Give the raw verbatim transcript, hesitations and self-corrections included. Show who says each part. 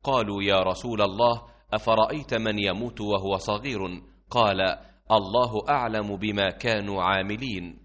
Speaker 1: قالوا يا رسول الله أفرأيت من يموت وهو صغير؟ قال الله أعلم بما كانوا عاملين.